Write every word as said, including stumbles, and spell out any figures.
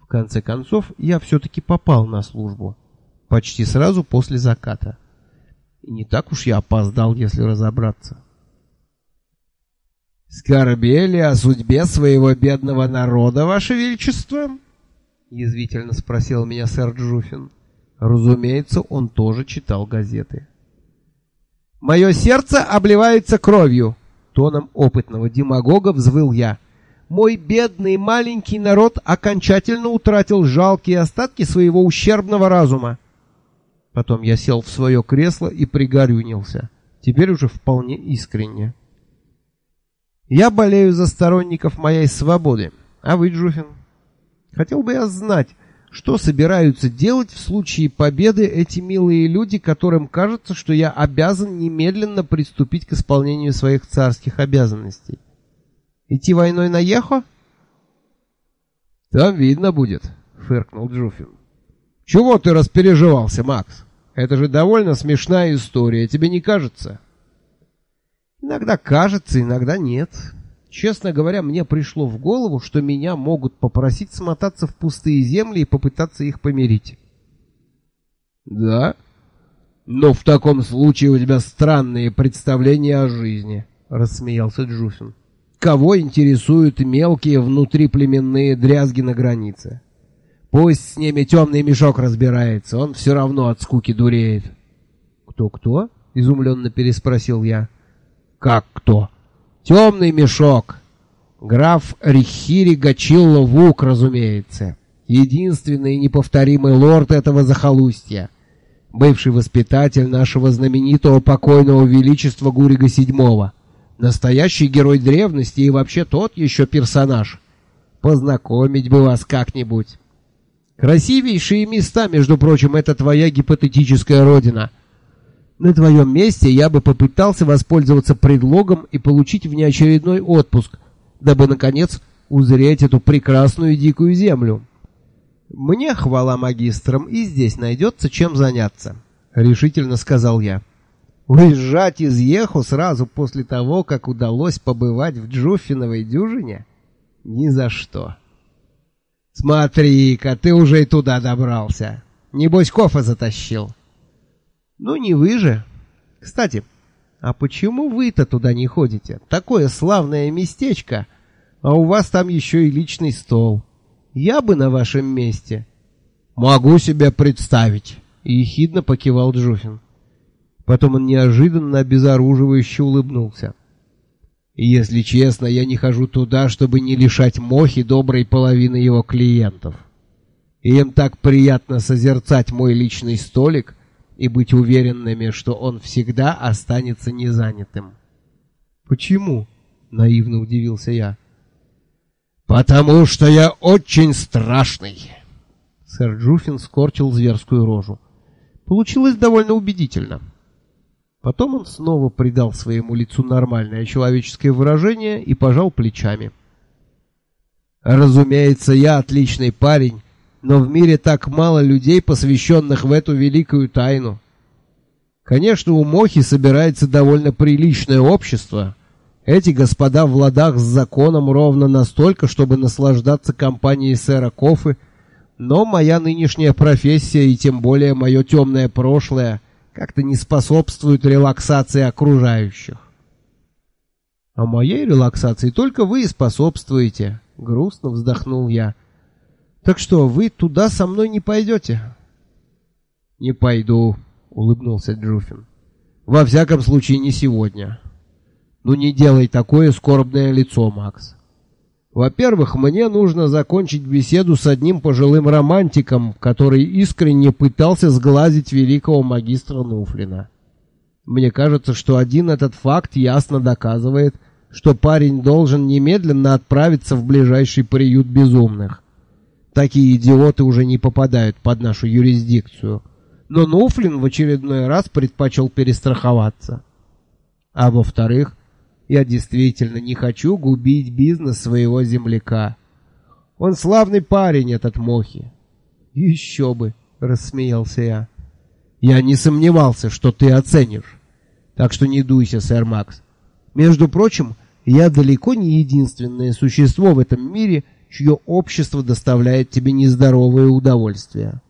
В конце концов, я все-таки попал на службу. Почти сразу после заката. И не так уж я опоздал, если разобраться. «Скорбели о судьбе своего бедного народа, Ваше Величество?» — язвительно спросил меня сэр Джуффин. Разумеется, он тоже читал газеты. «Мое сердце обливается кровью!» — тоном опытного демагога взвыл я. «Мой бедный маленький народ окончательно утратил жалкие остатки своего ущербного разума!» Потом я сел в свое кресло и пригорюнился. Теперь уже вполне искренне. «Я болею за сторонников моей свободы. А вы, Джуффин? Хотел бы я знать, что собираются делать в случае победы эти милые люди, которым кажется, что я обязан немедленно приступить к исполнению своих царских обязанностей. Идти войной на Ехо?» «Там видно будет», — фыркнул Джуффин. «Чего ты распереживался, Макс? Это же довольно смешная история, тебе не кажется?» «Иногда кажется, иногда нет. Честно говоря, мне пришло в голову, что меня могут попросить смотаться в пустые земли и попытаться их помирить». «Да? Но в таком случае у тебя странные представления о жизни», — рассмеялся Джуффин. «Кого интересуют мелкие внутриплеменные дрязги на границе? Пусть с ними темный мешок разбирается, он все равно от скуки дуреет». «Кто-кто?» — изумленно переспросил я. «Как кто? Темный мешок. Граф Рихири Гачилло Вук, разумеется. Единственный и неповторимый лорд этого захолустья. Бывший воспитатель нашего знаменитого покойного величества Гурига седьмого. Настоящий герой древности и вообще тот еще персонаж. Познакомить бы вас как-нибудь. Красивейшие места, между прочим, это твоя гипотетическая родина. На твоем месте я бы попытался воспользоваться предлогом и получить внеочередной отпуск, дабы, наконец, узреть эту прекрасную дикую землю». «Мне, хвала магистрам, и здесь найдется чем заняться», — решительно сказал я. «Уезжать из Еху сразу после того, как удалось побывать в Джуффиновой дюжине? Ни за что». «Смотри-ка, ты уже и туда добрался. Небось, кофе затащил». «Ну не вы же. Кстати, а почему вы-то туда не ходите? Такое славное местечко, а у вас там еще и личный стол. Я бы на вашем месте». «Могу себе представить», — ехидно покивал Джуффин. Потом он неожиданно обезоруживающе улыбнулся. «Если честно, я не хожу туда, чтобы не лишать Мохи доброй половины его клиентов. И им так приятно созерцать мой личный столик и быть уверенными, что он всегда останется незанятым». «Почему?» — наивно удивился я. «Потому что я очень страшный». Сэр Джуффин скорчил зверскую рожу. Получилось довольно убедительно. Потом он снова придал своему лицу нормальное человеческое выражение и пожал плечами. «Разумеется, я отличный парень, но в мире так мало людей, посвященных в эту великую тайну. Конечно, у Мохи собирается довольно приличное общество. Эти господа в ладах с законом ровно настолько, чтобы наслаждаться компанией сэра Кофы, но моя нынешняя профессия и тем более мое темное прошлое как-то не способствуют релаксации окружающих». «А моей релаксации только вы и способствуете», — грустно вздохнул я. «Так что, вы туда со мной не пойдете?» «Не пойду», — улыбнулся Джуффин. «Во всяком случае, не сегодня. Ну не делай такое скорбное лицо, Макс. Во-первых, мне нужно закончить беседу с одним пожилым романтиком, который искренне пытался сглазить великого магистра Нуфлина. Мне кажется, что один этот факт ясно доказывает, что парень должен немедленно отправиться в ближайший приют безумных. Такие идиоты уже не попадают под нашу юрисдикцию. Но Нуфлин в очередной раз предпочел перестраховаться. А во-вторых, я действительно не хочу губить бизнес своего земляка. Он славный парень, этот Мохи». «Еще бы», — рассмеялся я. «Я не сомневался, что ты оценишь. Так что не дуйся, сэр Макс. Между прочим, я далеко не единственное существо в этом мире, чье общество доставляет тебе нездоровое удовольствие.